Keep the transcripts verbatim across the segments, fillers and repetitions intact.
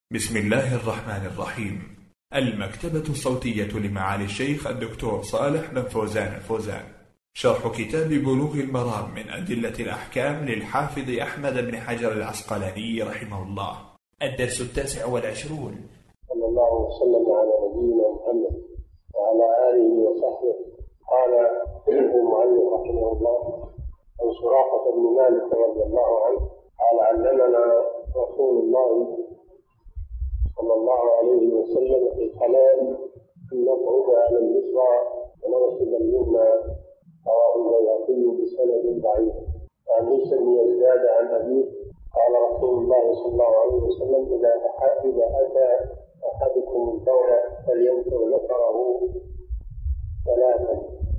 بسم الله الرحمن الرحيم. المكتبة الصوتية لمعالي الشيخ الدكتور صالح بن فوزان الفوزان، شرح كتاب بلوغ المرام من أدلة الأحكام للحافظ أحمد بن حجر العسقلاني رحمه الله. الدرس التاسع والعشرون. صلى الله وسلم على نبينا محمد وعلى آله وصحبه. قال المؤلف رحمه الله: عن سراقة بن مالك رضي الله عنه قال: علمنا رسول الله صلى الله عليه وسلم في الحلال أن نقعد على اليسرى ونغسل اليمنى. رواه البيهقي بسند ضعيف. وعن موسى بن يزداد عن أبيه قال رسول الله صلى الله عليه وسلم: إذا إذا أتى أحدكم البول فلينثر ذكره ثلاثا.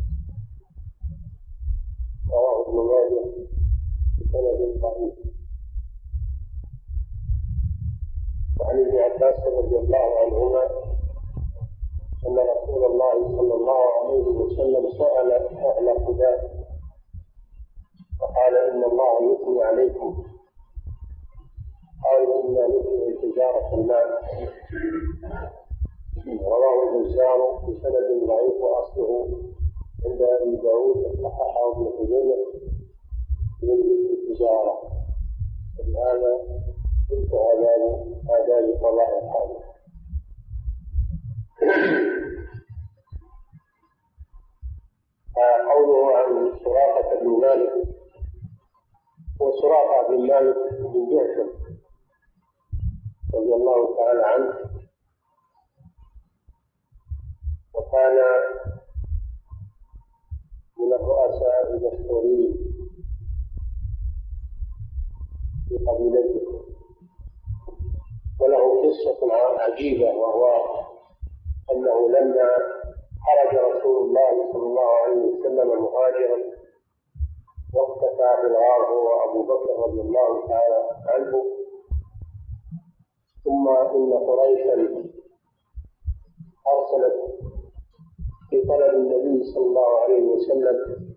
رواه ابن ماجه بسند ضعيف. وعن ابن عباس رضي الله عنهما أن رسول الله صلى الله عليه وسلم سأل أهل قباء فقال: إن الله يثني عليكم. قالوا: إنا نثني التجارة المال. رواه البزار بسند ضعيف وأصله عند أبي داود وصححه ابن خزيمة من التجارة. ولهذا انتهى باب آداب قضاء الحاجة. قوله عن سراقة بن مالك: وسراقة بن مالك بن جعشم رضي الله تعالى عنه، وكان من الرؤساء المشهورين في قبيلته، وله قصة عجيبة، وهو أنه لما خرج رسول الله صلى الله عليه وسلم مهاجرا واختفى في الغار هو وأبو بكر رضي الله تعالى عنه، ثم إن قريشا أرسلت في طلب النبي صلى الله عليه وسلم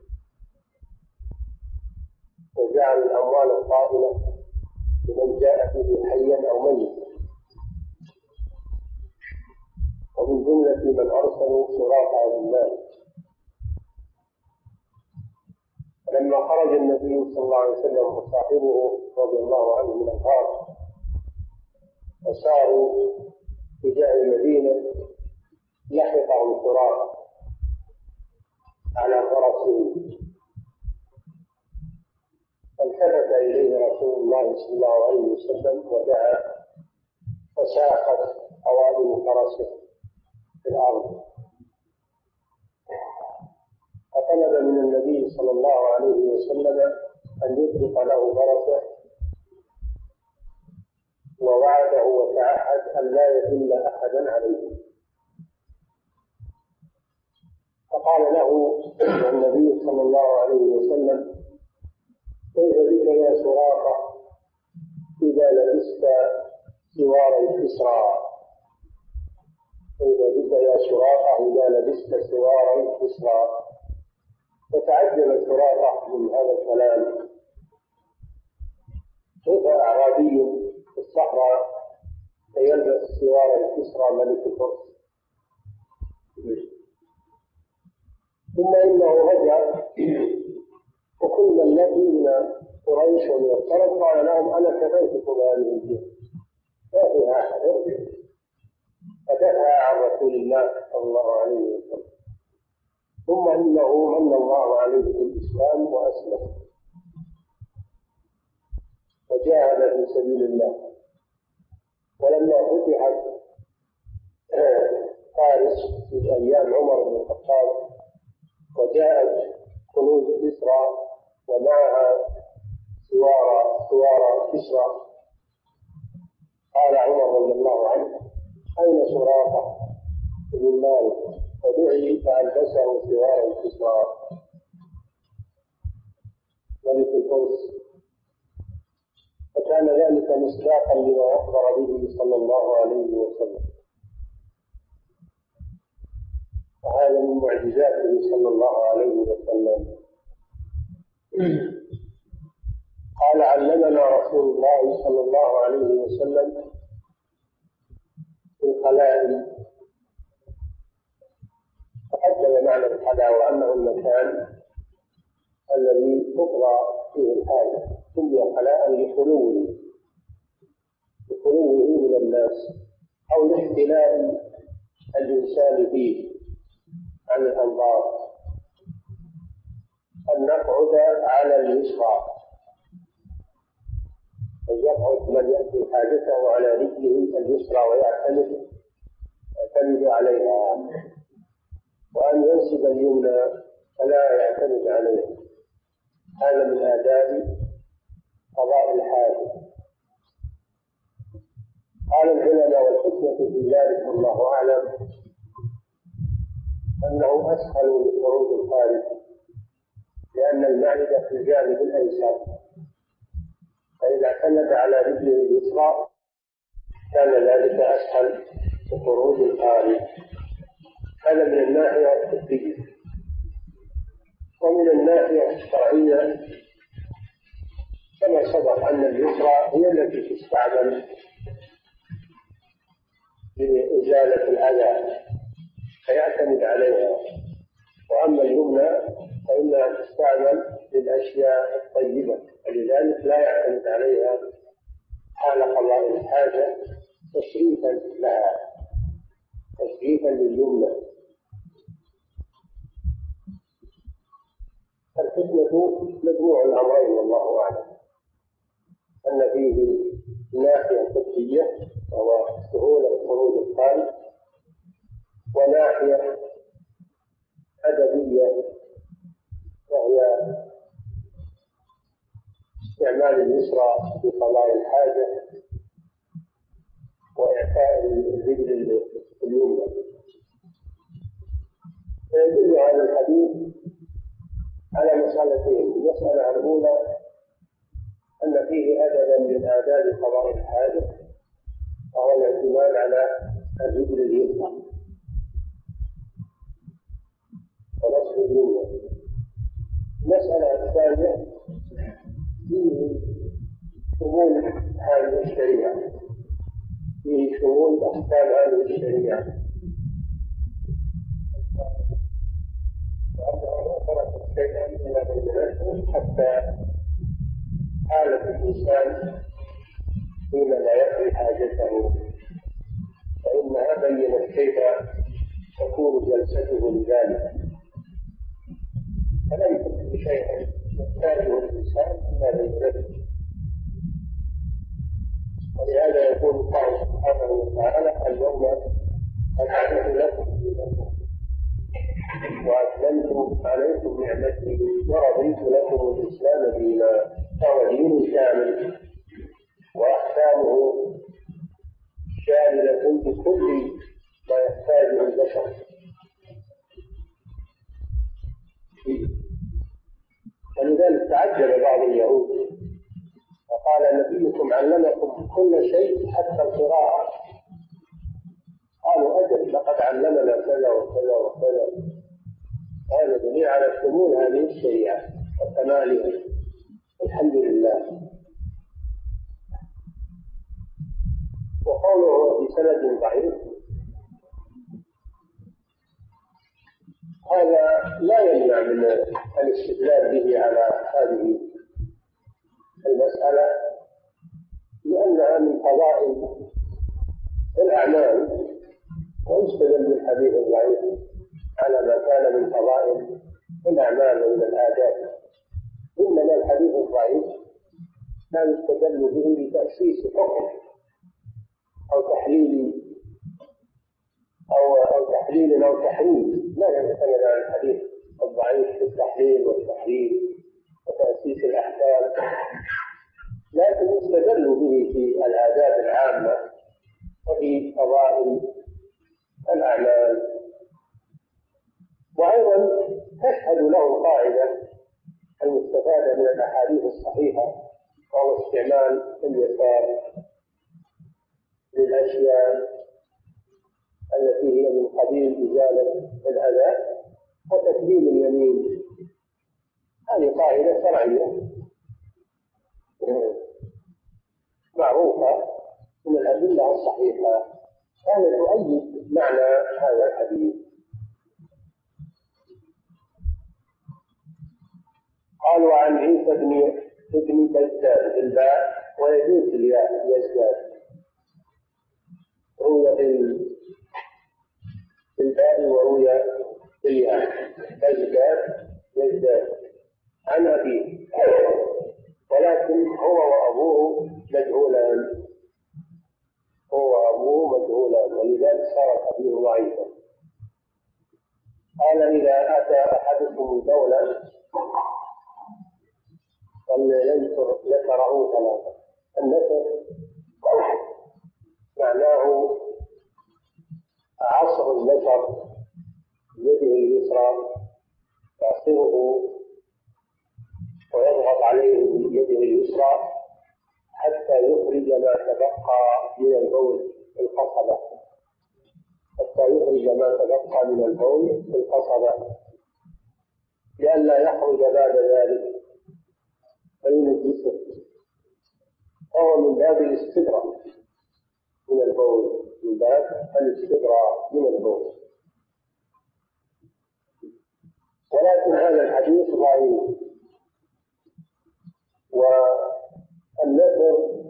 وجعل الأموال الطائلة لمن جاء به حيا أو ميتا، ومن جملة من أرسلوا سراقة بن مالك. فلما خرج النبي صلى الله عليه وسلم وصاحبه رضي الله عنه من الغار وساروا تجاه المدينة، لحقهم سراقة على فرسه، فالتفت إليه رسول الله صلى الله عليه وسلم ودعا، فساقت قوائم فرسه في الأرض، فطلب من النبي صلى الله عليه وسلم أن يطلق له فرسه، ووعده وتعهد أن لا يدل أحدا عليه. فقال له النبي صلى الله عليه وسلم: كيف بك يا سراقة إذا لبست سوار الكسرى؟ كيف بك يا سراقة إذا لبست سوار الكسرى؟ فتعجب سراقة من هذا الكلام. كيف أعرابي في الصحراء فيلبس سوار الكسرى ملك الفرس؟ ثم إنه رجع، وكل الذين قريش ويفترض قال لهم: أنا كفيتكم هذه الجهة، ما فيها أحد، فدفع عن رسول الله صلى الله عليه وسلم. ثم إنه من الله عليه بالإسلام وأسلم وجاهد في سبيل الله. ولما فتحت فارس في أيام عمر بن الخطاب وجاءت كنوز كسرى ومعها سوار سوار كسرى، قال عمر رضي الله عنه: أين سراقة بن مالك؟ فدعي فألبسه سوار الكسرى ملك الفرس. فكان ذلك مصداقا لما أخبر به صلى الله عليه وسلم، وهذا من معجزاته صلى الله عليه وسلم. قال: علمنا رسول الله صلى الله عليه وسلم الخلاء. تقدم معنى الخلاء وأنه المكان الذي تقضى فيه الحاجة، سمي خلاء لخلوه لخلوه من الناس أو لاختلاء الإنسان فيه عن الأنظار، أن نقعد على اليسرى، أن يقعد من يأتي حاجته على رجله اليسرى ويعتمد يعتمد عليها، وأن ينسب اليمنى فلا يعتمد عليها. هذا من آداب قضاء الحاجة. قال العلماء والحكمة في ذلك والله أعلم أنه أسهل لخروج الخارج، لأن المعدة في الجانب الأيسر، فإذا اعتمد على رجله اليسرى كان ذلك أسهل لخروج الخارج. هذا من الناحية الطبية. ومن الناحية الشرعية كما سبق أن اليسرى هي التي تستعمل لإزالة الأذى فيعتمد عليها، وأما اليمنى فإنها تستعمل للأشياء الطيبة، ولذلك لا يعتمد عليها حال قضاء الحاجة تشريفا لها، تشريفا لليمنى. الحكمة مجموع الأمرين والله أعلم، أن فيه ناحية طبية وهو سهولة خروج الخارج، وناحية أدبية وهي استعمال اليسرى في قضاء الحاجة وإعطاء الرجل اليمنى. فيدل هذا الحديث على مسألتين. المسألة الأولى أن فيه أدبا من آداب قضاء الحاجة، وهو الاعتماد على الرجل اليسرى ونصب اليمنى. المسألة الثانية فيه شمول هذه الشريعة، فيه شمول أحكام هذه الشريعة، وأنه ترك شيئا من المناسب حتى حالة الإنسان حين لا يقضي حاجته، فإنها بينت كيف تكون جلسته لذلك، فلم تكن شيئا يحتاجه الإنسان إلا بينته. ولهذا يقول الله سبحانه وتعالى: اليوم أكملت لكم دينكم وأتممت عليكم نعمتي ورضيت لكم الإسلام دينا. فهو دين كامل وأحكامه شاملة بكل ما يحتاجه البشر. ولذلك تعجب بعض اليهود وقال: نبيكم علمكم كل شيء حتى القراءة. قالوا: أجل، لقد علمنا كذا وكذا وكذا. هذا دليل على شمول هذه الشريعة وكمالها، الحمد لله. وقوله بسند ضعيف هذا لا يمنع من الاستدلال به على هذه المسألة، لأنها من فضائل الأعمال، ويستدل بالحديث الضعيف على ما كان من فضائل الأعمال ومن الآداب. إنما الحديث الضعيف لا يستدل به لتأسيس حكم أو تحليل أو أو تحليل أو تحريم، لا يعتمد على الحديث الضعيف في التحليل والتحريم وتأسيس الأحكام، لكن يستدل به في الآداب العامة وفي فضائل الأعمال. وأيضا تشهد له قاعدة المستفادة من الأحاديث الصحيحة، وهو استعمال اليسار للأشياء التي هي من قبيل إزالة الأذى وتقديم اليمين. هذه قاعدة شرعية معروفة من الأدلة الصحيحة، كانت تؤيد معنى هذا الحديث. قالوا عن عيسى بن ابن بزاد بالباء ويجوز الياء يزداد، روي بالباء وروي بالياء بزاد يزداد عن أبيه، ولكن هو وأبوه مجهولان، هو وأبوه مجهولان، ولذلك صار أبيه ضعيفا. قال إذا أتى أحدكم الدولة فلينثر ذكره ثلاثة. النثر معناه عصر الذكر بيده اليسرى، يعصره ويضغط عليه بيده اليسرى حتى يخرج ما تبقى من البول في القصبة، حتى يخرج ما تبقى من البول في القصبة لئلا يخرج بعد ذلك فينجسه، فهو من باب الاستبراء من البول، من باب الاستبراء من البول. ولكن هذا الحديث ضعيف، والنثر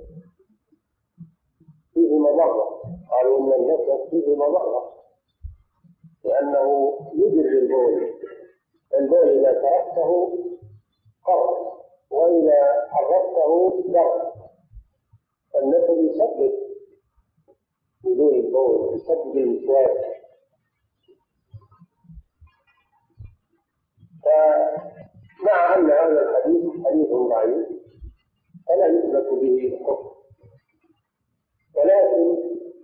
فيه مضرة، قالوا إن النثر فيه مضرة لأنه يجري البول، البول إذا تركته قر وإذا حركته در، النثر يسبب وجود البول، يسبب الوسواس. فمع أن هذا الحديث حديث ضعيف فلا يثبت به حكم، ولكن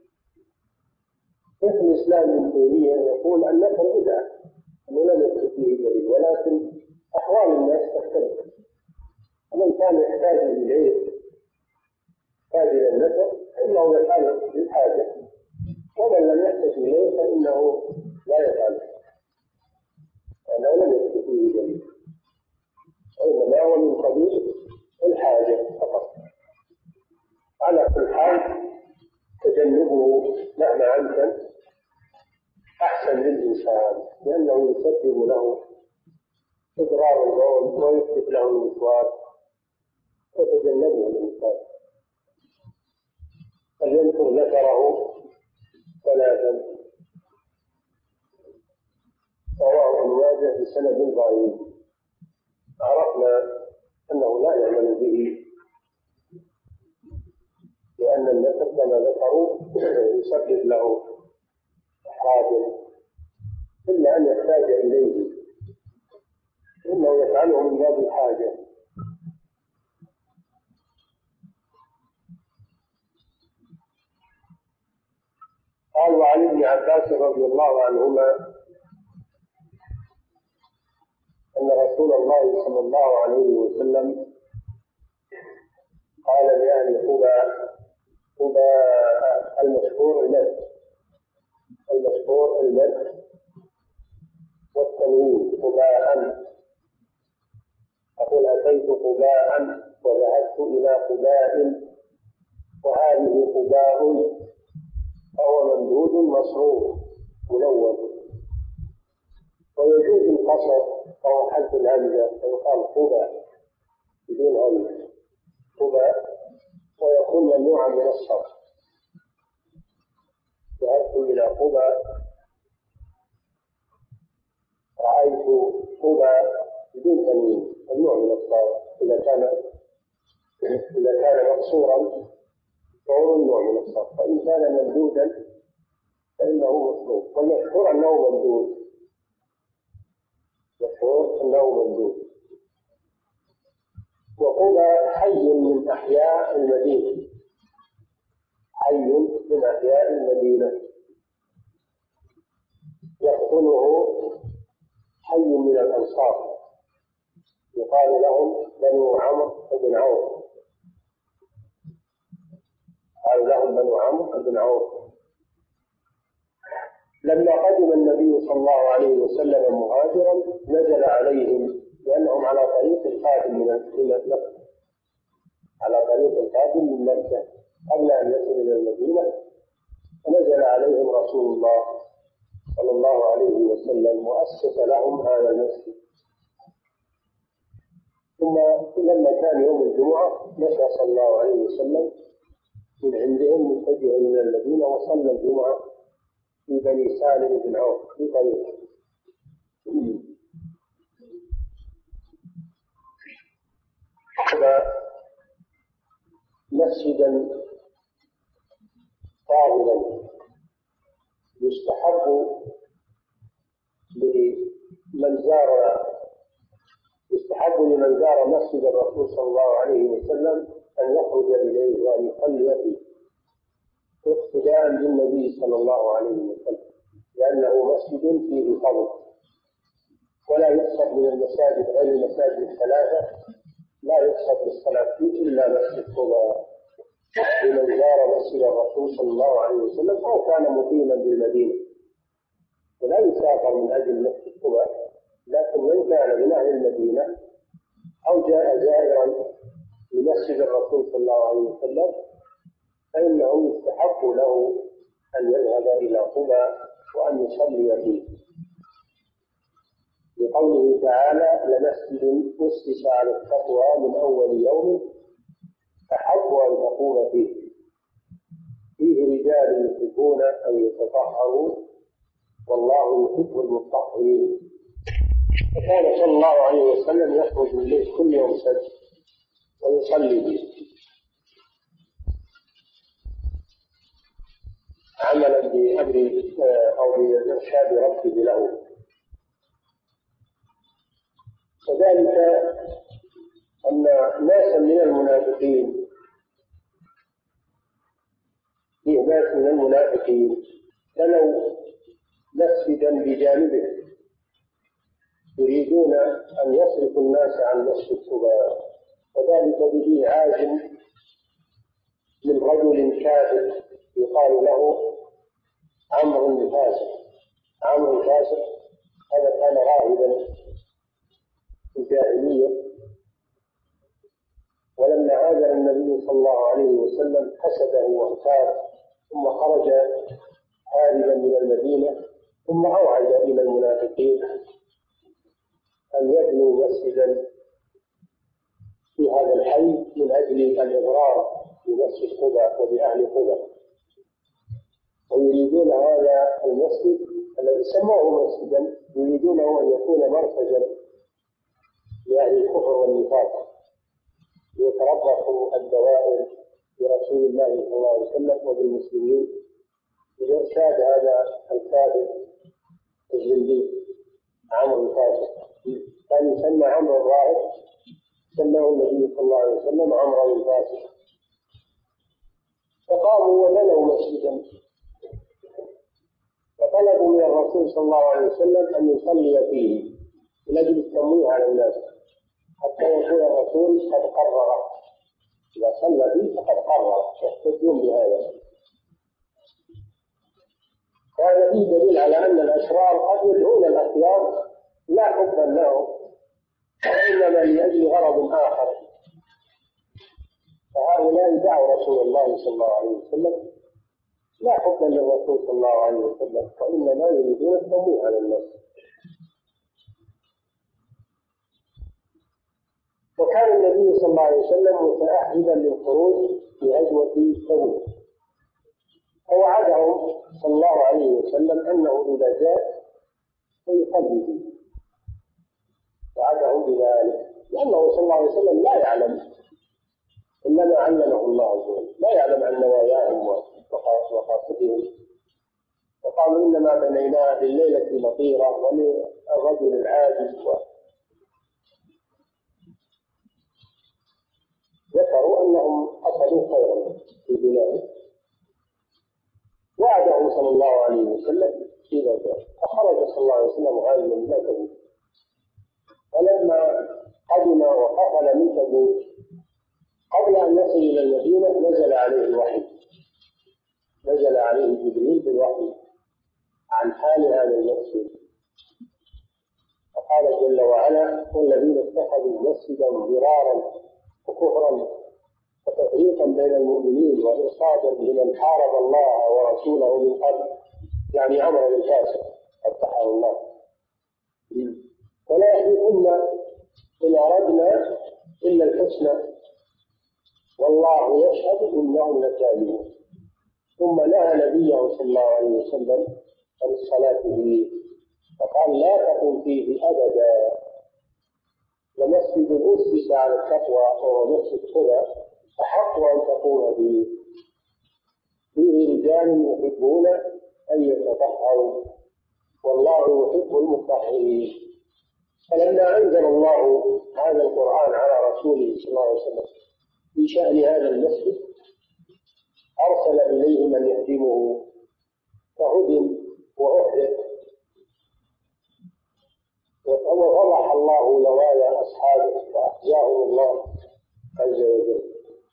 شيخ الإسلام ابن تيمية يقول النثر بدعة، أنه لم يثبت به دليل، ولكن أحوال الناس تختلف، ومن كان يحتاج إليه يحتاج إلى النثر فإنه يفعله للحاجة، ومن لم يحتاج إليه فإنه لا يفعله، لأنه لم يثبت به دليل، وإنما هو من قبيل الحاجة فقط. على كل حال تجنبه مهما أمكن أحسن للإنسان، لأنه يسبب له إضرار البول ويثبت له الوسواس، فتجنبه الإنسان. فلينثر ذكره ثلاثا. رواه ابن ماجه بسند ضعيف، عرفنا أنه لا يعمل به، لأن النثر كما ذكروا يسبب له إحراجا، إلا أن يحتاج إليه، إنه يفعله من باب الحاجة. قال وعن ابن عباس رضي الله عنهما أن رسول الله صلى الله عليه وسلم قال لأهل قباء، قباء المشهور المد، المشهور المد والتنوين قباء، أقول أتيت قباء وذهبت إلى قباء، وهذه قباء، فهو ممدود مصروف ملون. ويجوز القصر أو حذف الهمزة فيقال قباء بدون همزة قباء، ويكون ممنوعا من الصرف. ذهبت إلى قباء، رأيت قباء بدون تنوين ممنوع من الصرف، إذا كان إذا كان مقصورا فهو ممنوع من الصرف، فإن كان ممدودا فإنه مصروف. والمشهور أنه ممدود، مشهور أنه ممدود. وقباء حي من أحياء المدينة، حي من أحياء المدينة يقتله حي من الأنصار، يقال لهم بنو عمرو بن عوف، قال لهم بنو عمرو بن عوف. لما قدم النبي صلى الله عليه وسلم مهاجرا نزل عليهم، لأنهم على طريق القادم من مكة، على طريق القادم من مكة قبل أن يصل إلى المدينة، فنزل عليهم رسول الله صلى الله عليه وسلم وأسس لهم هذا المسجد. ثم لما كان يوم الجمعة مشى صلى الله عليه وسلم من عندهم متجها إلى المدينة وصلى الجمعة في بني سالم بن عوف في طريقه. مسجدا طاهرا يستحب لمن زار يستحب لمن زار مسجد الرسول صلى الله عليه وسلم أن يخرج إليه وأن يصلي فيه اقتداء بالنبي صلى الله عليه وسلم، لأنه مسجد فيه فضل. ولا يقصد من المساجد غير المساجد الثلاثة لا يقصد بالصلاة فيه إلا مسجد قباء لمن زار مسجد الرسول صلى الله عليه وسلم أو كان مقيما بالمدينة، ولا يسافر من أجل مسجد قباء. لكن من كان من أهل المدينة أو جاء زائرا لمسجد الرسول صلى الله عليه وسلم فإنه يستحق له أن يذهب إلى قباء وأن يصلي فيه، لقوله تعالى: لمسجد أسس على التقوى من أول يوم أحق أن تقوم فيه فيه رجال يحبون أن يتطهروا والله يحب المطهرين. فكان صلى الله عليه وسلم يخرج من ليل كل يوم سبت ويصلي به عملا بأمر أو بإرشاد ربه له. وذلك أن ناسا من المنافقين فيه ناس من المنافقين بنوا مسجدا بجانبه يريدون أن يصرفوا الناس عن مسجد قباء، وذلك بإيعاج من رجل كافر يقال له عمرو بن فاسق. عمرو بن فاسق هذا كان راهبا في الجاهلية، ولما هاجر النبي صلى الله عليه وسلم حسده واغتاب ثم خرج هاربا من المدينة، ثم أوعد إلى المنافقين أن يبنوا مسجدا في هذا الحي من أجل الإضرار بمسجد قباء وبأهل قباء، ويريدون هذا المسجد الذي سموه مسجدا يريدونه أن يكون مركزا لأهل الكفر والنفاق يتربصوا الدوائر برسول الله صلى الله عليه وسلم وبالمسلمين بإرشاد هذا الكافر الزنديق عمرو الفاسق. كان يسمى عمرو الراهب، سماه النبي صلى الله عليه وسلم عمرو الفاسق. فقاموا وبنوا مسجدا فطلبوا من الرسول صلى الله عليه وسلم أن يصلي فيه من أجل التمويه على الناس حتى يكون الرسول قد قرر، إذا صلى فيه فقد قرر، يحتجون بهذا. وهذا فيه دليل على أن الأشرار قد يدعون الأخيار لا حبا لهم وإنما لأجل غرض آخر، فهؤلاء دعوا رسول الله صلى الله عليه وسلم لا حبا للرسول صلى الله عليه وسلم وإنما يريدون التمويه على الناس. وكان النبي صلى الله عليه وسلم متأهبا للخروج في غزوة تبوك، فوعدهم صلى الله عليه وسلم أنه إذا جاء سيصلي به، وعدهم بذلك لأنه صلى الله عليه وسلم لا يعلم، إنما علمه الله عز وجل، لا يعلم عن نواياهم وقاصدهم. وقالوا إنما بنيناها بالليلة المطيرة وللرجل العاجز، ذكروا أنهم قصدوا خيرا في بلاده. وعده صلى الله عليه وسلم إذا جاء، فخرج صلى الله عليه وسلم غازيا من تبوك. فلما قدم وقفل من تبوك قبل أن يصل إلى المدينة نزل عليه الوحي، نزل عليه جبريل بالوحي عن حال هذا المسجد، فقال جل وعلا: والذين اتخذوا مسجدا ضرارا وكفرا وتفريقا بين المؤمنين وإرصادا لمن حارب الله ورسوله من قبل يعني عمرو بن قاسم فتحه الله. ولا يحلفن إن أردنا إلا الحسنى والله يشهد إنهم لكاذبون. ثم نهى نبيه صلى الله عليه وسلم عن الصلاة فيه فقال لا تقم فيه أبدا، لمسجد أسس على التقوى وهو مسجد قبى أحق أن تقوم به، فيه رجال يحبون أن يتطهروا والله يحب المطهرين. فلما أنزل الله هذا القرآن على رسوله صلى الله عليه وسلم في شأن هذا المسجد أرسل إليه من يهدمه فهدم وأحرق، وفضح الله نوايا أصحابه فأخزاهم الله عز وجل.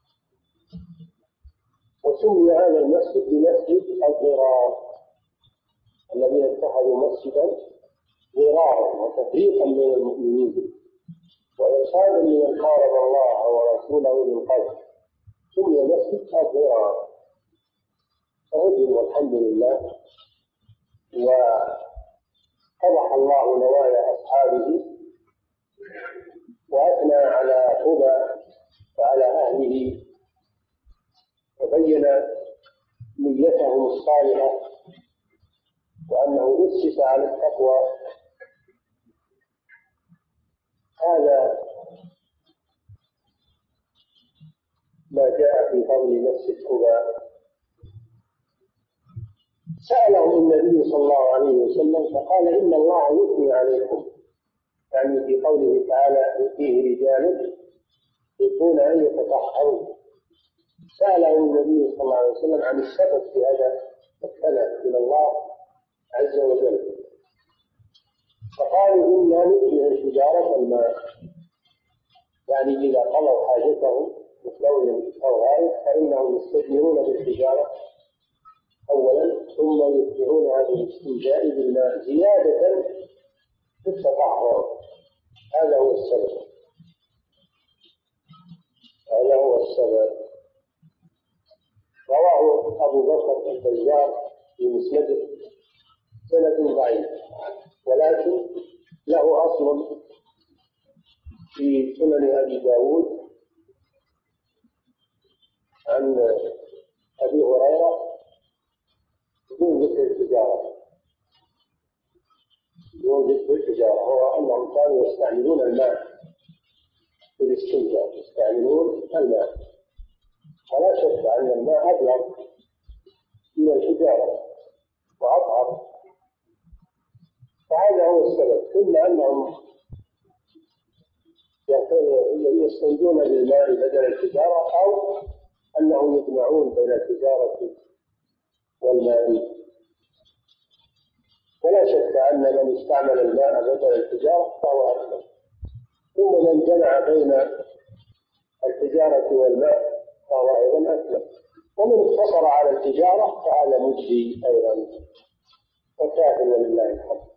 وسمي هذا المسجد بمسجد الضرار، الذين اتخذوا مسجدا ضرارا وتفريقا بين المؤمنين وإرشادا لمن حارب الله ورسوله من قبل، سمي مسجد الضرار. فهدم والحمد لله، وقبح الله نوايا أصحابه وأثنى على قبى وعلى أهله وبين نيتهم الصالحة وأنه أسس على التقوى. هذا ما جاء في فضل مسجد قباء. سأله النبي صلى الله عليه وسلم فقال إن الله يثني عليكم، يعني في قوله تعالى فيه رجال يحبون أن يتطهروا. سأله النبي صلى الله عليه وسلم عن السبب في هذا الثناء من الله عز وجل، فقالوا إنا نؤتي الحجارة الماء، يعني إذا قضوا حاجتهم بقول أو غائب فإنهم يستجيرون بالحجارة أولا ثم يتبعون هذه الاستنجاء بالماء زيادة في التطهر. هذا هو السبب، هذا هو السبب. رواه أبو بكر البزار في مسنده سند ضعيف، ولكن له أصل في سنن أبي داود عن أبي هريرة بدون ذكر التجارة، بدون ذكر التجارة، هو أنهم كانوا يستعملون الماء في الاستنجاء، يستعملون الماء، ولا شك أن الماء أبلغ من الحجارة وأطهر، فهذا هو السبب. ثم أنهم يستنجون بالماء بدل الحجارة أو أنهم يجمعون بين الحجارة والماء، ولا شك أن من استعمل الماء بدل الحجارة فهو أفضل. ثم من جمع بين الحجارة والماء فهو أيضا أفضل، ومن اقتصر على الحجارة فهذا مجزي أيضا وكاف ولله الحمد.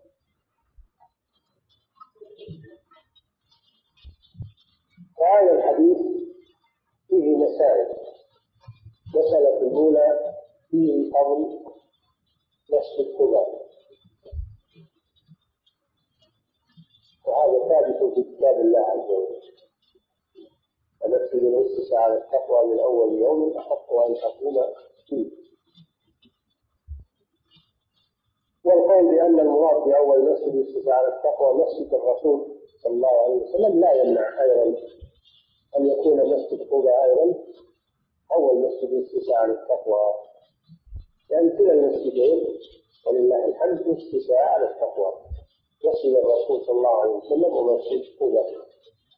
وهذا الحديث فيه مسائل. المسألة الأولى فيه فضل مسجد قباء، وهذا ثابت في كتاب الله عز وجل، المسجد أسس على التقوى من أول يوم أحق أن تقوم فيه. والقول بأن المراد بأول مسجد أسس على التقوى مسجد الرسول صلى الله عليه وسلم لا يمنع أيضا أن يكون مسجد قباء أيضا أول مسجد أسس على التقوى، لأن كلا المسجدين ولله الحمد أسس على التقوى، مسجد الرسول صلى الله عليه وسلم ومسجد قباء.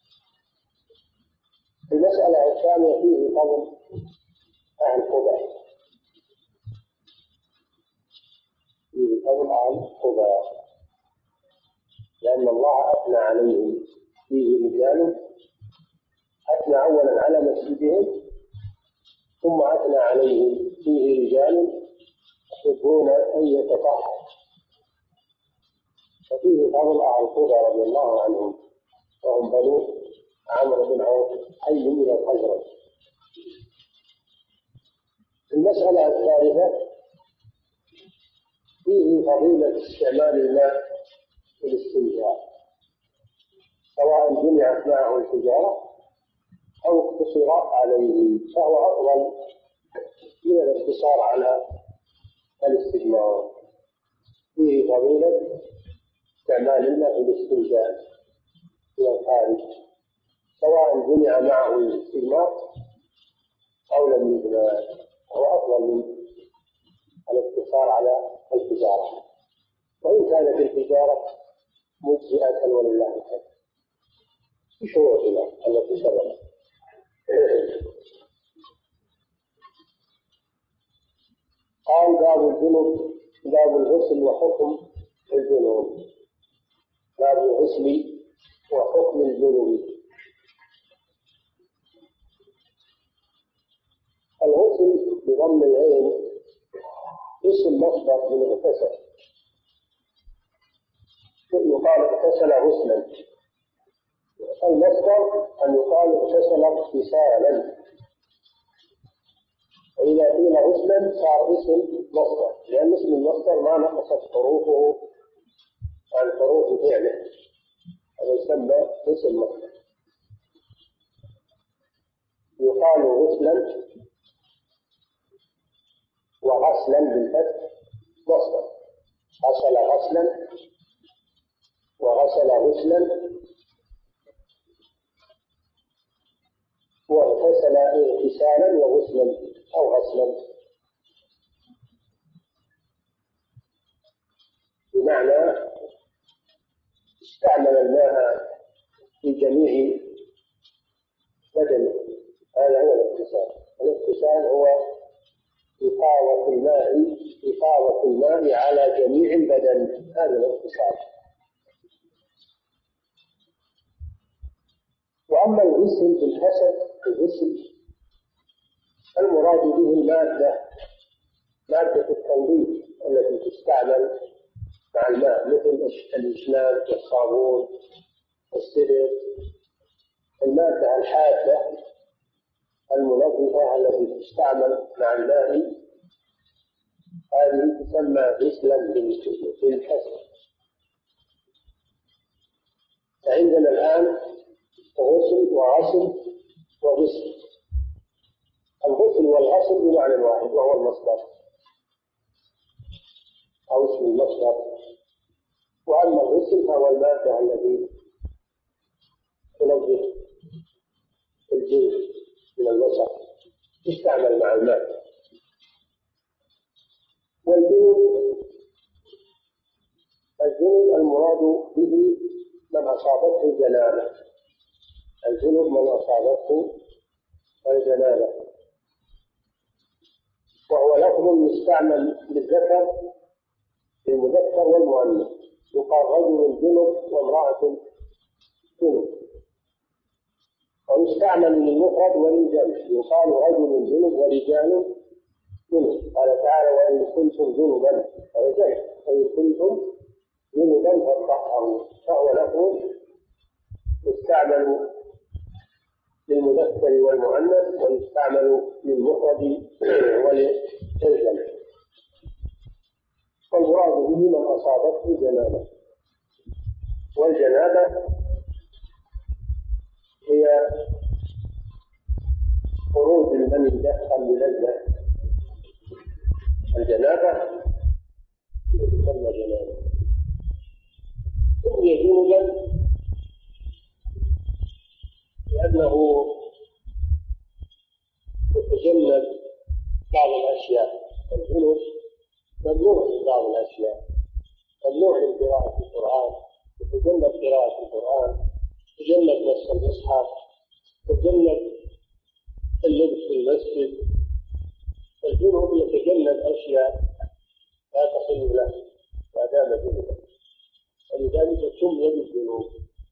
المسألة الثانية فيه فضل أهل قباء، فيه فضل أهل قباء، لأن الله أثنى عليهم، فيه رجال أثنى أولا على مسجدهم ثم أثنى عليهم، فيه رجال يحبون أن يتطهروا، ففيه فضل أهل قباء رضي الله عنهم وهم بنو عمرو بن عوف حي من الخزرج. المسألة الثالثة فيه فضيلة استعمال الماء في الاستنجاء، سواء جمعت معه الحجارة أو اقتصر عليه، فهو أفضل من الاقتصار على الاستجمار. فيه فضيلة استعمال الماء في الاستنجاء في الخارج، سواء جمع معه الاستجمار أو لم يجمع، هو أفضل من الاقتصار على الحجارة، وإن كانت الحجارة مجزئة ولله الحمد بشروطها التي سبقت. قال باب الجنوب، باب الغسل وحكم الجنوب، باب الغسل وحكم الجنوب. الغسل بضم العين اسم مصدر من اغتسل، يقال اغتسل غسلا، المصدر أن يقال اغتسل اغتسالا، وإذا قيل غسلا صار اسم مصدر، لأن اسم المصدر ما نقصت حروفه عن حروف فعله، هذا يسمى اسم مصدر. يقال غسلا وغسلا بالفتح مصدر، غسل غسلا وغسل غسلا واغتسل اغتسالا وغسلا أو غسلا، بمعنى استعمل الماء في جميع بدنه، هذا هو الاغتسال. الاغتسال هو إفاضة الماء إفاضة الماء على جميع البدن، هذا الاغتسال. وأما الغسل بالحسب، الغسل المراد به المادة مادة التنظيف التي تستعمل مع الماء، مثل الإسنان والصابون والسدر، المادة الحادة المنظفة التي تستعمل مع الماء، هذه تسمى غسلا بالحسب. فعندنا الآن غسل وغسل وغسل، الغسل والغسل بمعنى واحد وهو المصدر أو اسم المصدر، وأما الغسل فهو المادة التي تنظف الجلد من الوسخ تستعمل مع الماء. والجنوب، الجنوب المراد به من أصابته الجنابة، الجنوب من أصابته الجنابة، وهو لفظ يستعمل للذكر للمذكر والمؤنث، يقال رجل جنب وامرأة جنب، ويستعمل للمفرد وللجمع، يقال رجل جنب ورجال جنب. قال تعالى وإن كنتم جنبا، هذا جمع، وإن كنتم جنبا فاطهروا، فهو لفظ يستعمل للمذكر والمؤنث ويستعمل للمفرد وللجمع، والمراد به من أصابته جنابة. والجنابة هي خروج المني دفقا بلذة، الجنابة تسمى جنابة. سمي جنبا لأنه يتجنب بعض الأشياء، الجنب ممنوع من بعض الأشياء، ممنوع من قراءة القرآن، يتجنب قراءة القرآن، يتجنب مس المصحف، يتجنب اللبس في المسجد. الجنب يتجنب أشياء لا تصل له ما دام جنبا، ولذلك سمي بالجنوب.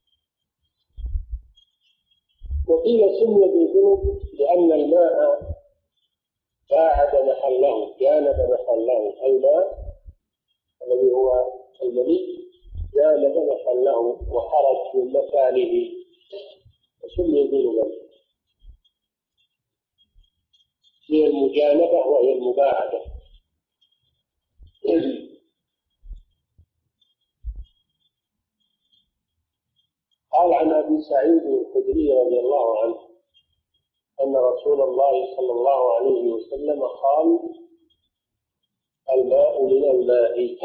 وقيل سمي بالجنوب لأن الماء باعد محله، جانب محله، الماء الذي هو المني جانب محله وخرج من مكانه، فسمي جنبا هي المجانبة وهي المباعدة. قال عن أبي سعيد الخدري رضي الله عنه أن رسول الله صلى الله عليه وسلم قال: الماء من الماء.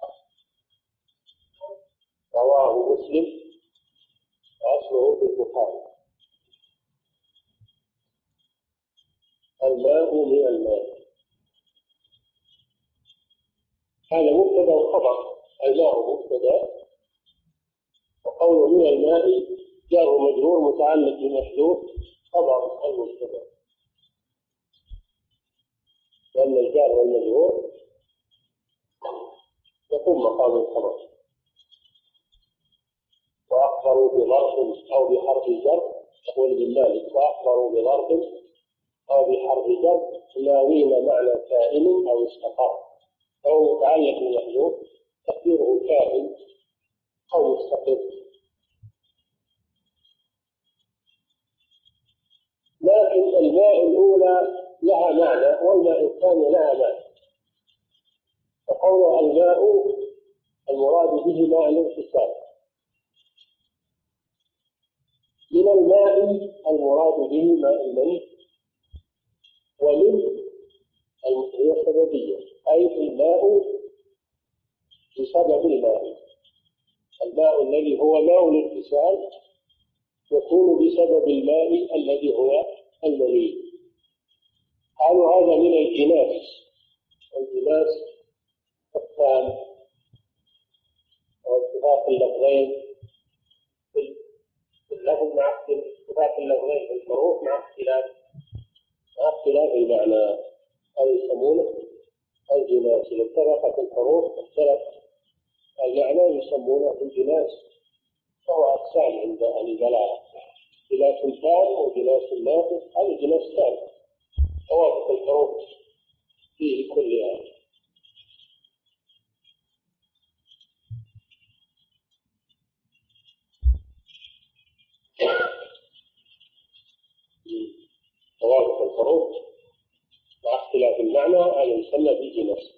رواه مسلم وأصله في البخاري. الماء من الماء، هذا مبتدأ وخبر. الماء مبتدأ، وقوله من الماء جار ومجرور متعلق بمحذوف خبر المبتدأ، لأن الجار والمجرور يقوم مقام الخبر. وأخبروا بظرف أو بحرف جر، يقول ابن مالك: وأخبروا بظرف أو بحرف جر ناوين معنى كائن أو استقر، أو متعلق بمحذوف تقديره كائن أو مستقر. لكن الماء الأولى لها معنى والماء الثاني لها معنى. وقول الماء المراد به ماء الاغتسال، من الماء المراد به ماء المني، ومن هي سببية، أي الماء بسبب الماء. الماء الذي هو ماء الاغتسال يكون بسبب الماء الذي هو المني. قالوا هذا من الجناس، الجناس التام، واتفاق اللفظين في اللفظ مع اتفاق اللفظين في الحروف مع اختلاف مع اختلاف المعنى، هذا يسمونه الجناس. إذا اتفقت الحروف واختلف المعنى يسمونه الجناس، فهو أقسام عند أهل البلاغة: جناس تام وجناس ناقص. هذا جناس تام توافق الحروف فيه كلها. توافق الحروف مع اختلاف المعنى هذا يسمى بالجناس.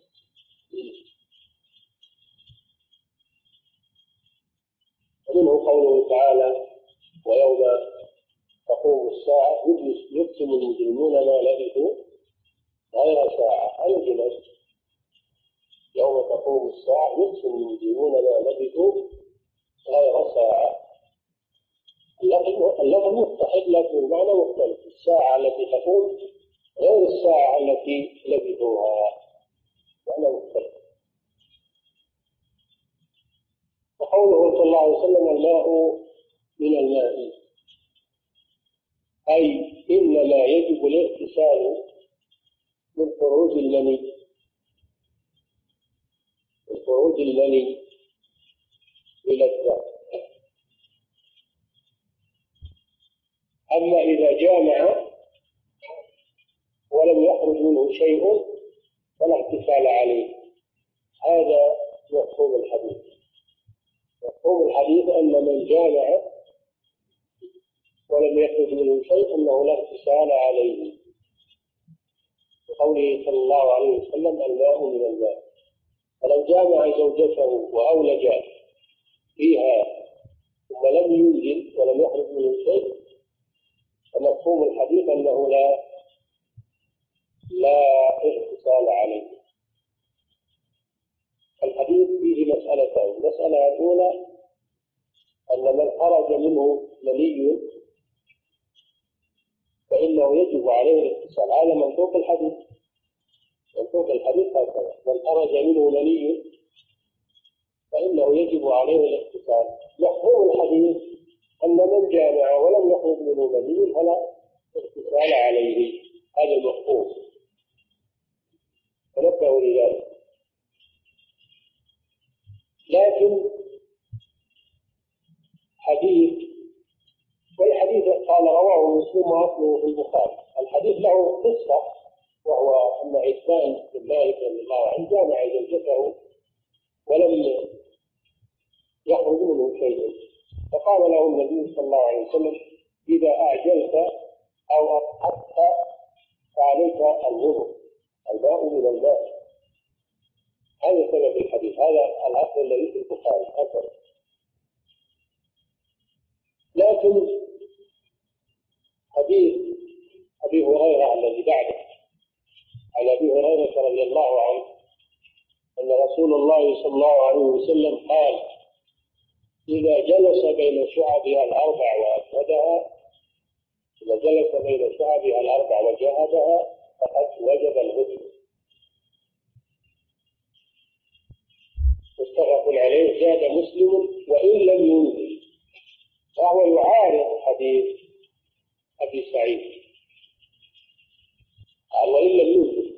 ومنه قوله تعالى: ويوم تقوم الساعة يقسم المجرمون ما لبثوا غير ساعة. هذا جناس. يوم تقوم الساعة يقسم المجرمون ما لبثوا غير ساعة. اللفظ متحد لكن المعنى مختلف. الساعة التي تقوم غير الساعة التي لبثوها، معنى مختلف. وقوله صلى الله عليه وسلم: الماء من الماء، أي إنما يجب الاغتسال من خروج المني، من خروج المني إلى الذات. أما إذا جامع ولم يخرج منه شيء فلا اغتسال عليه. هذا مفهوم الحديث. مفهوم الحديث أن من جامع ولم يخرج منه شيء أنه لا اغتسال عليه، بقوله صلى الله عليه وسلم: الماء من الماء. فلو جامع زوجته وأولج فيها ثم لم ينزل ولم يخرج منه شيء، فمفهوم الحديث أنه لا لا اغتسال عليه. الحديث فيه مسألتين: المسألة الأولى أن من خرج منه مني فإنه يجب عليه الاغتسال. هذا منطوق الحديث. منطوق الحديث هكذا: من خرج منه مني فإنه يجب عليه الاغتسال. مفهوم الحديث أن من جامع ولم يخرج منه مني فلا اغتسال عليه. هذا المفهوم، تنبهوا لذلك. لكن حديث والحديث قال رواه مسلم وأصله في البخاري. الحديث له قصة، وهو أن عثمان بن مالك رضي الله عنه جامع زوجته ولم يخرج منه شيء، فقال له النبي صلى الله عليه وسلم: إذا أعجلت أو أبطأت فعليك الوضوء، الماء من الماء. هذا سبب الحديث، هذا الأصل الذي في البخاري. أكبر. لكن حديث أبي هريرة الذي بعده عن أبي هريرة رضي الله عنه أن رسول الله صلى الله عليه وسلم قال: إذا جلس بين شعبها الأربع وأجهدها إذا جلس بين شعبها الأربع وجاهدها فقد وجب الغسل. متفق عليه. زاد مسلم: وإن لم ينزل، وهو يعارض حديث أبي سعيد قال: وإن لم ينزل.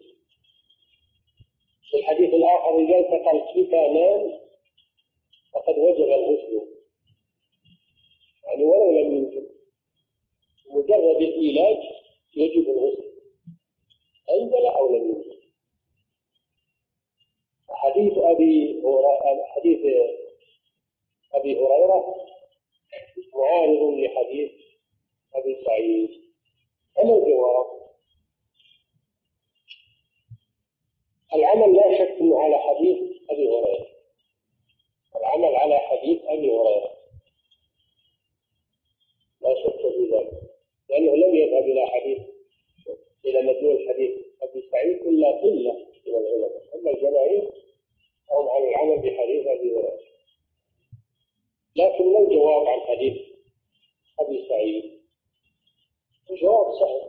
في الحديث الآخر: إذا التقى الختانان فقد وجب الغسل، يعني ولو لم ينزل، مجرد العلاج يجب الغسل أنزل أو لم ينزل. حديث أبي حديث أبي هريرة معارض لحديث أبي سعيد. فما الجواب؟ العمل لا شك أنه على حديث أبي هريرة، العمل على حديث أبي هريرة لا شك في ذلك، لأنه لم يذهب إلى حديث إلى مدلول حديث أبي سعيد إلا قلة من العلماء، أما الجماهير هم على العمل بحديث أبي هريرة. لكن ما الجواب عن حديث أبي سعيد؟ الجواب سهل،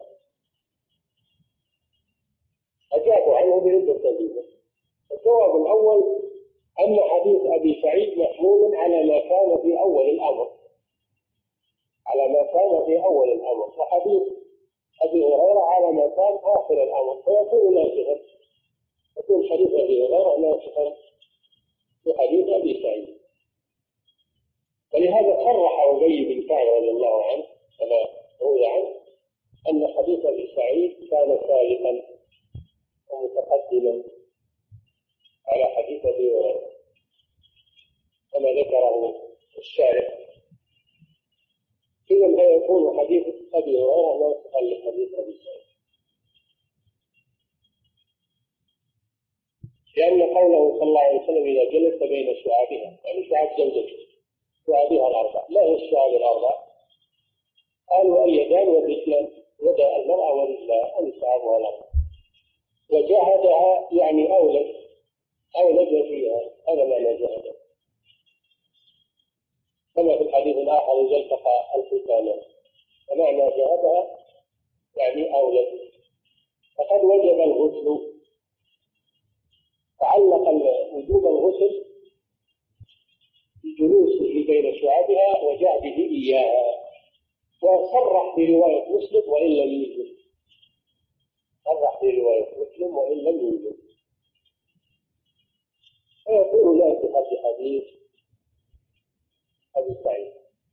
أجابوا عنه بعدة أدلة. الجواب الأول أن حديث أبي سعيد محمول على ما كان في أول الأمر، على ما كان في أول الأمر، وحديث أبي هريرة على ما كان آخر الأمر، فيكون ناسخا، يكون حديث أبي هريرة ناسخا لحديث أبي سعيد. ولهذا صرح أبي بن كعب رضي الله عنه كما روي عنه أن حديث أبي سعيد كان سابقا ومتقدما على حديث أبي هريرة كما ذكره الشارح. إذا فيكون حديث أبي هريرة ناسخا لحديث أبي سعيد، لأن قوله صلى الله عليه وسلم: إذا جلس بين شعابها، يعني شعاب زوجته، شعابها الأربع، لا هي الشعاب الأربع، قالوا اليدان والرجلان، يدا المرأة والرجلان، أن شعابها الأربع، وجاهدها يعني أولد أولد فيها، هذا معنى جاهدها، كما في الحديث الآخر: إذا التقى الختانان، فمعنى جاهدها يعني أولد، فقد وجب الغسل. تعلق وجوب الغسل بجلوسه بين شعبها وجهده إياها، وصرح في رواية مسلم: وإن لم يوجد، صرح في رواية مسلم: وإن لم يوجد، فيكون ناسخا لحديث أبي سعيد.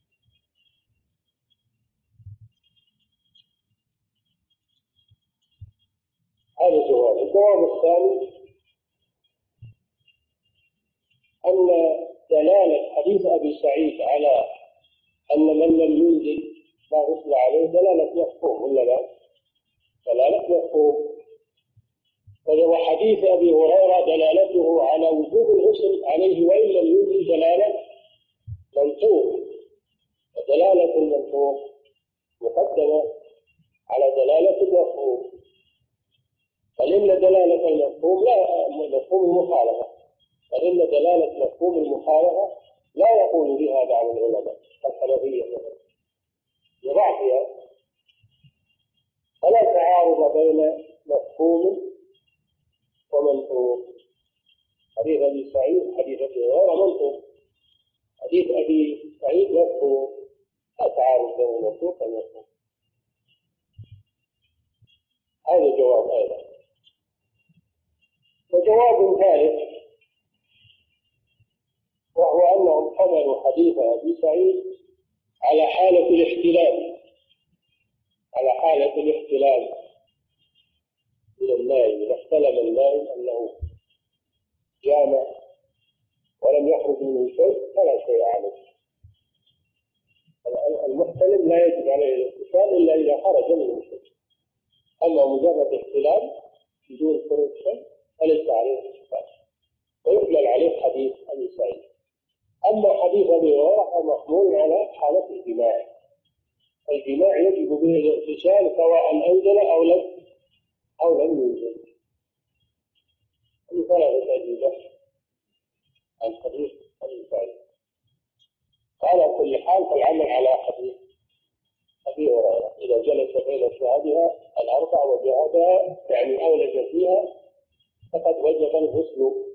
هذا جواب. الجواب الثاني أن دلالة حديث أبي سعيد على أن من لم ينزل لا غسل عليه دلالة مفهوم ولا لا؟ دلالة مفهوم. وحديث أبي هريرة دلالته على وجوب الغسل عليه وإن لم ينزل دلالة منطوق، ودلالة المنطوق مقدمة على دلالة المفهوم، فإن دلالة المفهوم لا مفهوم المخالفة، فإن دلالة مفهوم المخالفة لا يقول بها بعض العلماء الحنفية لضعفها، فلا تعارض بين مفهوم ومنطوق. حديث أبي سعيد حديث أبي هريرة منطوق، حديث أبي سعيد مفهوم، لا تعارض بين المنطوق والمفهوم. هذا جواب أيضا. وجواب ثالث وهو أنهم حملوا حديث أبي سعيد على حالة الاحتلال، على حالة الاحتلال من النائم، إذا احتلم النائم أنه جامع ولم يخرج منه شيء فلا شيء عليه. المحتلم لا يجب عليه الاغتسال إلا إذا خرج منه شيء، أما مجرد احتلال بدون خروج شيء فليس عليه اغتسال، ويحمل عليه حديث أبي سعيد. أما حديث أبي هريرة فمحمول على حالة الجماع، الجماع يجب به الاغتسال سواء أنزل أو لم أو لم ينزل. ثلاثة أجوبة عن حديث أبي سعيد. وعلى كل حال فالعمل على حديث أبي هريرة إذا جلس بين شهادها الأربع وجهدها يعني أولج فيها فقد وجب الغسل.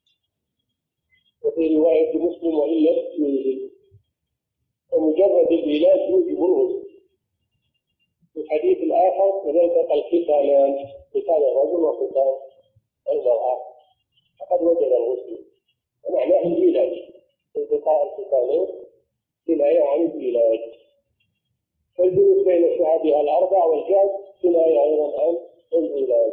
وفي رواية مسلم وإن لم ينزل، ومجرد العلاج يوجب الغسل. في الحديث الآخر كذلك الختانان، ختان الرجل وختان المرأة فقد وجب الغسل، ومعناه العلاج. التقاء الختانين كناية عن العلاج. فالجلوس بين شعبها الأربع والجهد كناية أيضا عن العلاج.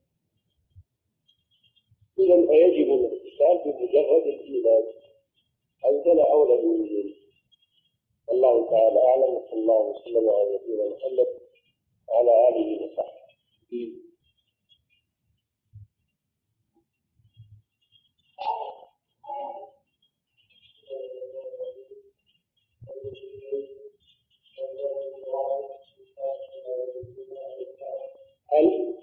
إذا فيجب الاغتسال بمجرد العلاج أنزل أو لم ينزل. الله تعالى أعلم، وصلى الله وسلم على نبينا محمد وعلى آله وصحبه. هل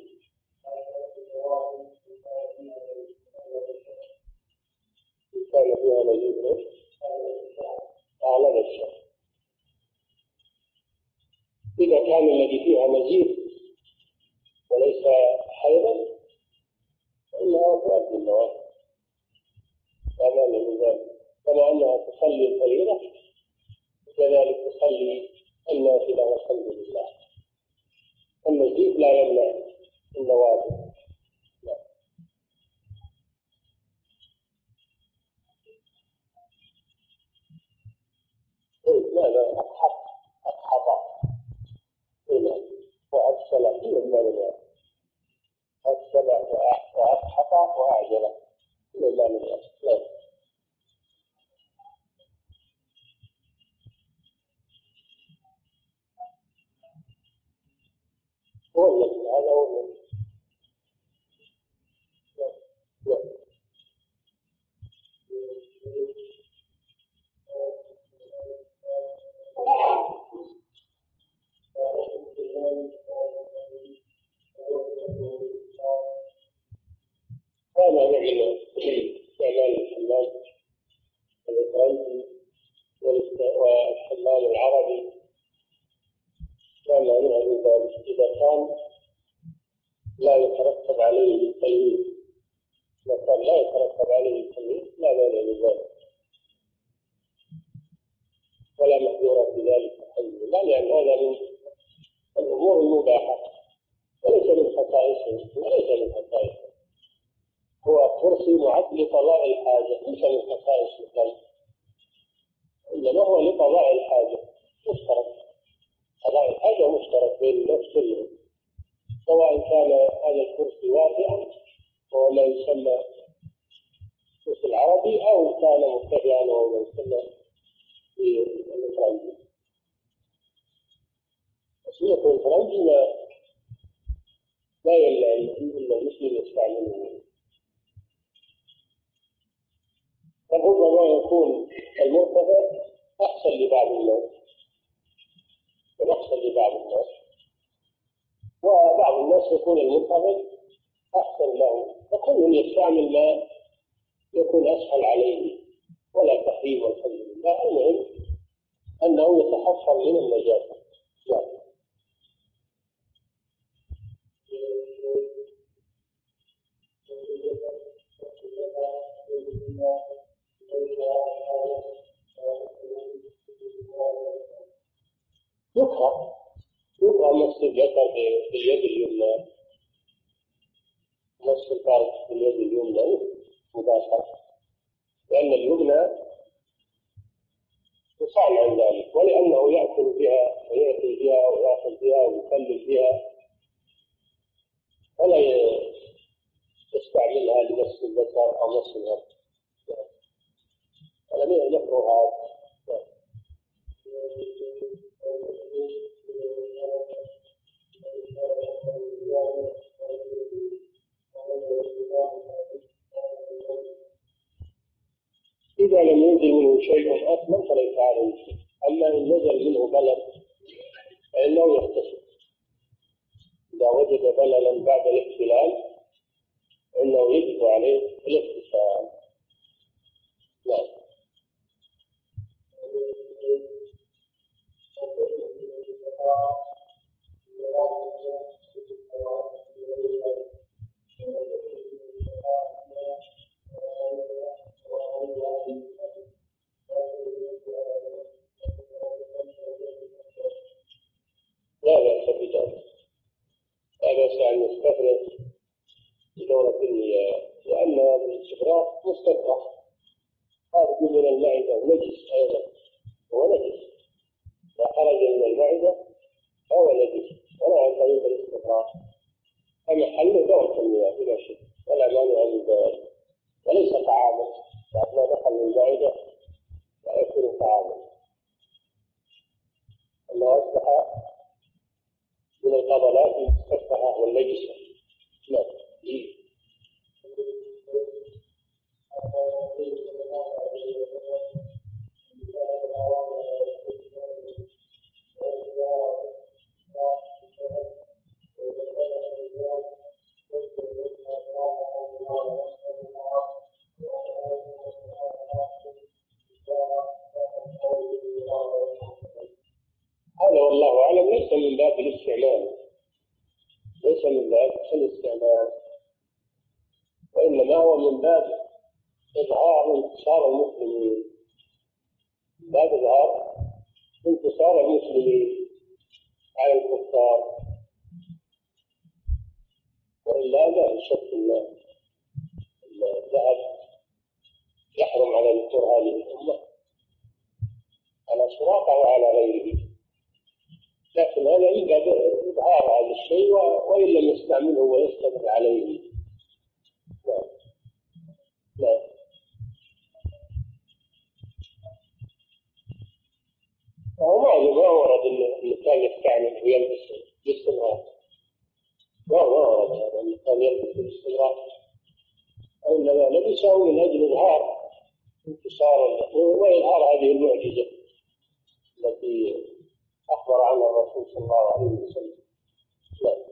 كان فيها مزيد أعلى الشيء؟ إذا كان الذي فيها مزيد وليس حيضا فإنها تؤدي النوافل كما من ذلك، كما أنها تصلي الفريضة وكذلك تصلي النافلة والحمد لله. المزيد لا يمنع النوافل. ماذا أضحك أضحك إلى وأفصل إلى المال أفصل وأضحك وأعجل إلى المال. هو الذي هذا هو الذي هذا نعلم استعمال الحمام الفرنسي والحمام العربي كما نعلم ذلك إذا كان لا يترتب عليه التلويث. إذا كان لا يترتب عليه التلويث لا مانع من ذلك ولا محظورة في ذلك الحمد لله، لأن هذا من الأمور المباحة وليس من خصائصه وليس من خصائصه. هو كرسي معد لقضاء الحاجة ليس من خصائص الكلب، إنما هو لقضاء الحاجة مشترك. قضاء الحاجة مشترك بين الناس كلهم، سواء كان هذا الكرسي واسعا وهو ما يسمى الكرسي العربي أو كان مرتفعا وهو ما يسمى في الفرنسي. تسمية الفرنسي ما لا يمنع إلا المسلم يستعمله. فربما يكون المرتفع أحسن لبعض الناس وأحسن لبعض الناس، وبعض الناس يكون المرتفع أحسن له، فكل يستعمل ما يكون أسهل عليه ولا تحريم والحمد لله. المهم أنه يتحصل من النجاسة. يعني يقرأ يقرأ مس الذكر باليد اليمنى، مس الفرج باليد اليمنى مباشرة، لأن اليمنى تصان عن ذلك، ولأنه يأكل بها ويأكل بها ويأكل بها ويكلل بها ولا يستعملها لمس الذكر أو مس الفرج. ولم يكرهها. إذا لم ينزل منه شيء أصلا فليس عليه شيء، أما إن نزل منه بلد فإنه يغتسل إذا وجد بللا بعد الاحتلال، فإنه يجب عليه الاغتسال. نعم. لا بأس بذلك، لا بأس أن يستفرغ بدورة المياه، لأن الاستفراغ مستفرغ خارج من المعدة ونجس أيضا، هو نجس، إذا خرج من المعدة فهو نجس ولا ينبغي الاستفراغ، فمحله دورة المياه بلا شك ولا مانع من ذلك، وليس طعاما، بعد ما دخل من المعدة لا يكون طعاما، أنه أصبح من الفضلات المستفتحة والنجسة. نعم. هذا والله أعلم ليس من باب الاستعمال، ليس من باب الاستعمال، وإنما هو من باب إظهار انتصار المسلمين، باب إظهار انتصار المسلمين على الكفار، وإلا لا شك أن الذهب يحرم على مثل هذه الأمة على سراقة وعلى غيره، لكن هذا من باب إظهار هذا الشيء وإن لم يستعمله ويستمر عليه. لا لا هو ما ورد أن كان يستعمل ويلبس باستمرار، ما ورد هذا أن كان يلبس باستمرار، إنما لبسه من أجل إظهار انتصار وإظهار هذه المعجزة التي أخبر عنها الرسول صلى الله عليه وسلم. لا.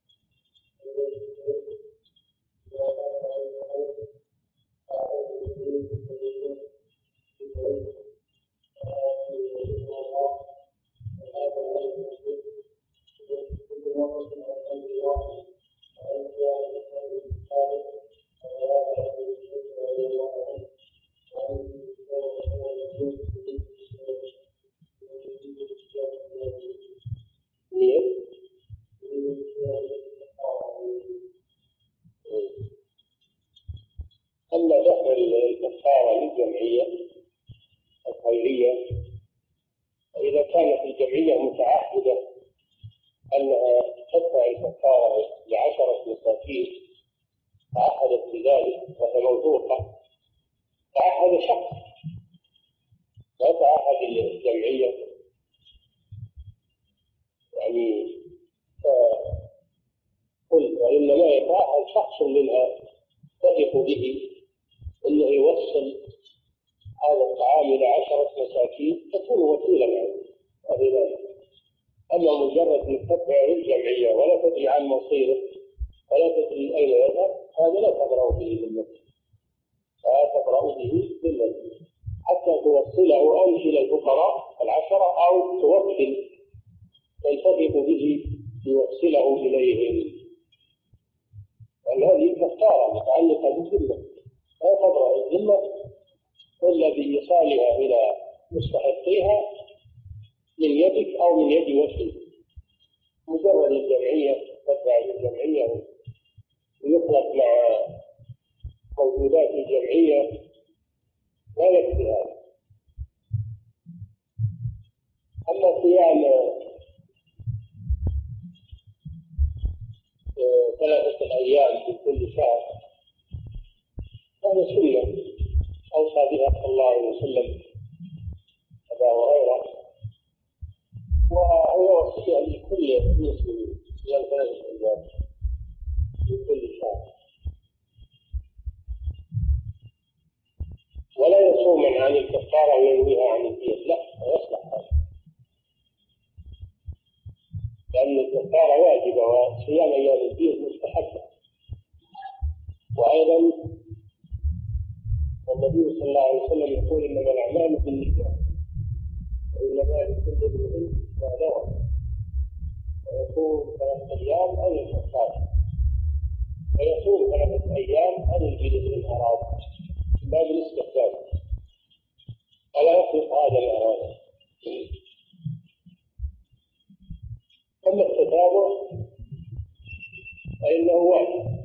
أما دفع الكفارة للجمعية الخيرية، إذا كانت الجمعية متعهدة أنها تدفع الكفارة لعشرة مساكين، تعهدت بذلك وهي موثوقة، تعهد شخص لا تعهد الجمعية، يعني قل وإنما يتعهد شخص منها تثق به أنه يوصل هذا الطعام إلى عشرة مساكين، تكون وكيلا عنه. أما مجرد أن تتبع الجمعية ولا تدري عن مصيره ولا تدري أين يذهب، هذا لا تبرأ به بالمسجد، لا تبرأ به بالمسجد حتى توصله أو إلى الفقراء العشرة أو توكل تلتفت به ليوصله إليهم، لأن هذه كفارة متعلقة بالذمة، لا تبرأ الذمة إلا بإيصالها إلى مستحقيها من يدك أو من يد وكيل. مجرد الجمعية تتبع الجمعية ويخلط مع موجودات الجمعية لا يكفي هذا. أما صيام ثلاثة الأيام في كل شهر هذا سنة أوصى بها صلى الله عليه وسلم أبا هريرة، وهو وصية لكل مسلم صيام ثلاثة أيام في كل شهر، ولا يصوم عن الكفارة وينويها عن الدين، لا يصلح هذا. صيام أيام البيض مستحبة. وأيضا النبي صلى الله عليه وسلم يقول إنما الأعمال بالنيات وإنما لكل امرئ ما نوى، ويكون ثلاثة أيام عن الكفار، ويكون ثلاثة أيام عن البيض والحرام من باب الاستحباب، ولا يخلق هذا الأعمال. أما التتابع فإنه واجب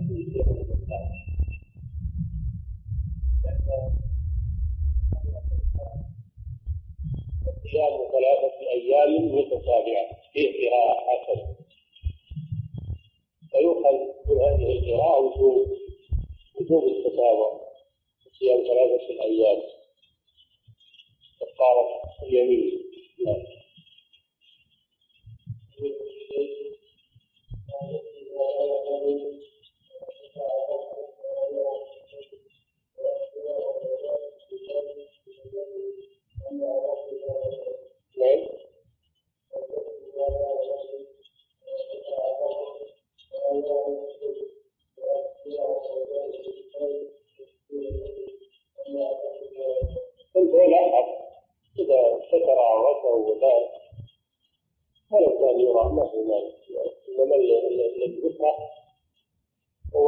صيام ثلاثة أيام متتابعة في قراءة حسنة، فيؤخذ من هذه القراءة وجوب وجوب التتابع صيام ثلاثة أيام كفارة اليمين. إذا ستر عورته وبال فلا كان يرى ما في ذلك، إنما الذي يكره هو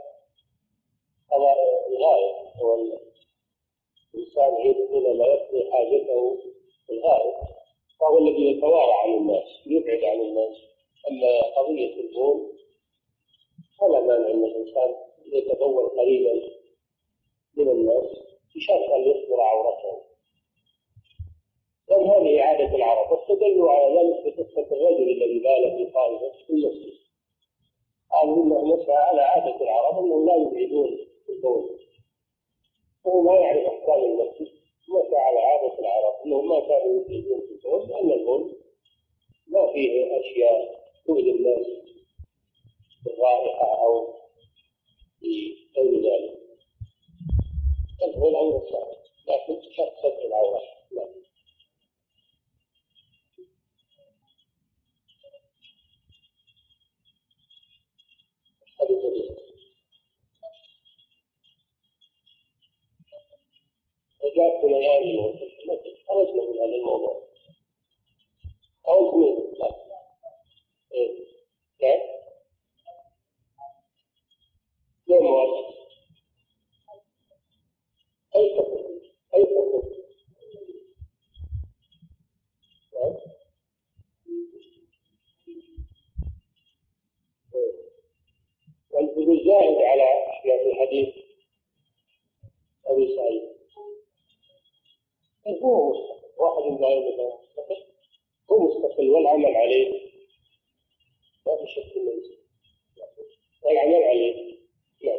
الغائب، هو الإنسان حينما يقضي حاجته في الغائب فهو الذي يتوارى عن الناس يبعد عن الناس. أما قضية البول فلا مانع أن الإنسان يتبول قريبا من الناس بشرط أن يستر عورته، لأن هذه عادة العرب. واستدلوا على ذلك بقصة الرجل الذي بال في طائفة في المسجد، قالوا إنه مسعى على عادة العرب أنهم لا يبعدون البول، وهو ما يعرف أحكام المسجد، مسعى على عادة العرب أنهم ما كانوا يبعدون في البول، لأن البول ما فيه أشياء تؤذي الناس بالرائحة أو بغير ذلك. البول أمر صعب، لكن شرط ستر العورة. رجعت من هذه الموضوع، خرجنا من هذا الموضوع. أو اثنين، لا. إيه؟ كيف؟ يوم واحد. أي كفر، أي كفر. والزاهد على أشياء الحديث أبي سعيد هو مستقل، واحد من ذلك مستقل، هو مستقل والعمل عليه ما في شك منه، والعمل عليه لا.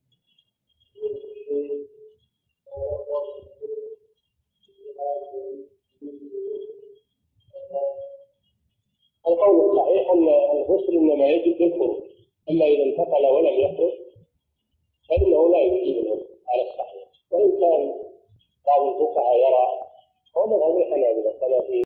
القول الصحيح أن الغسل إنما يجب بالخروج، أما إذا انتقل ولم يخرج فإنه لا يجب الغسل على الصحيح. وإن كان بعض الفقهاء يرى، ومن هذه الحنابلة كما في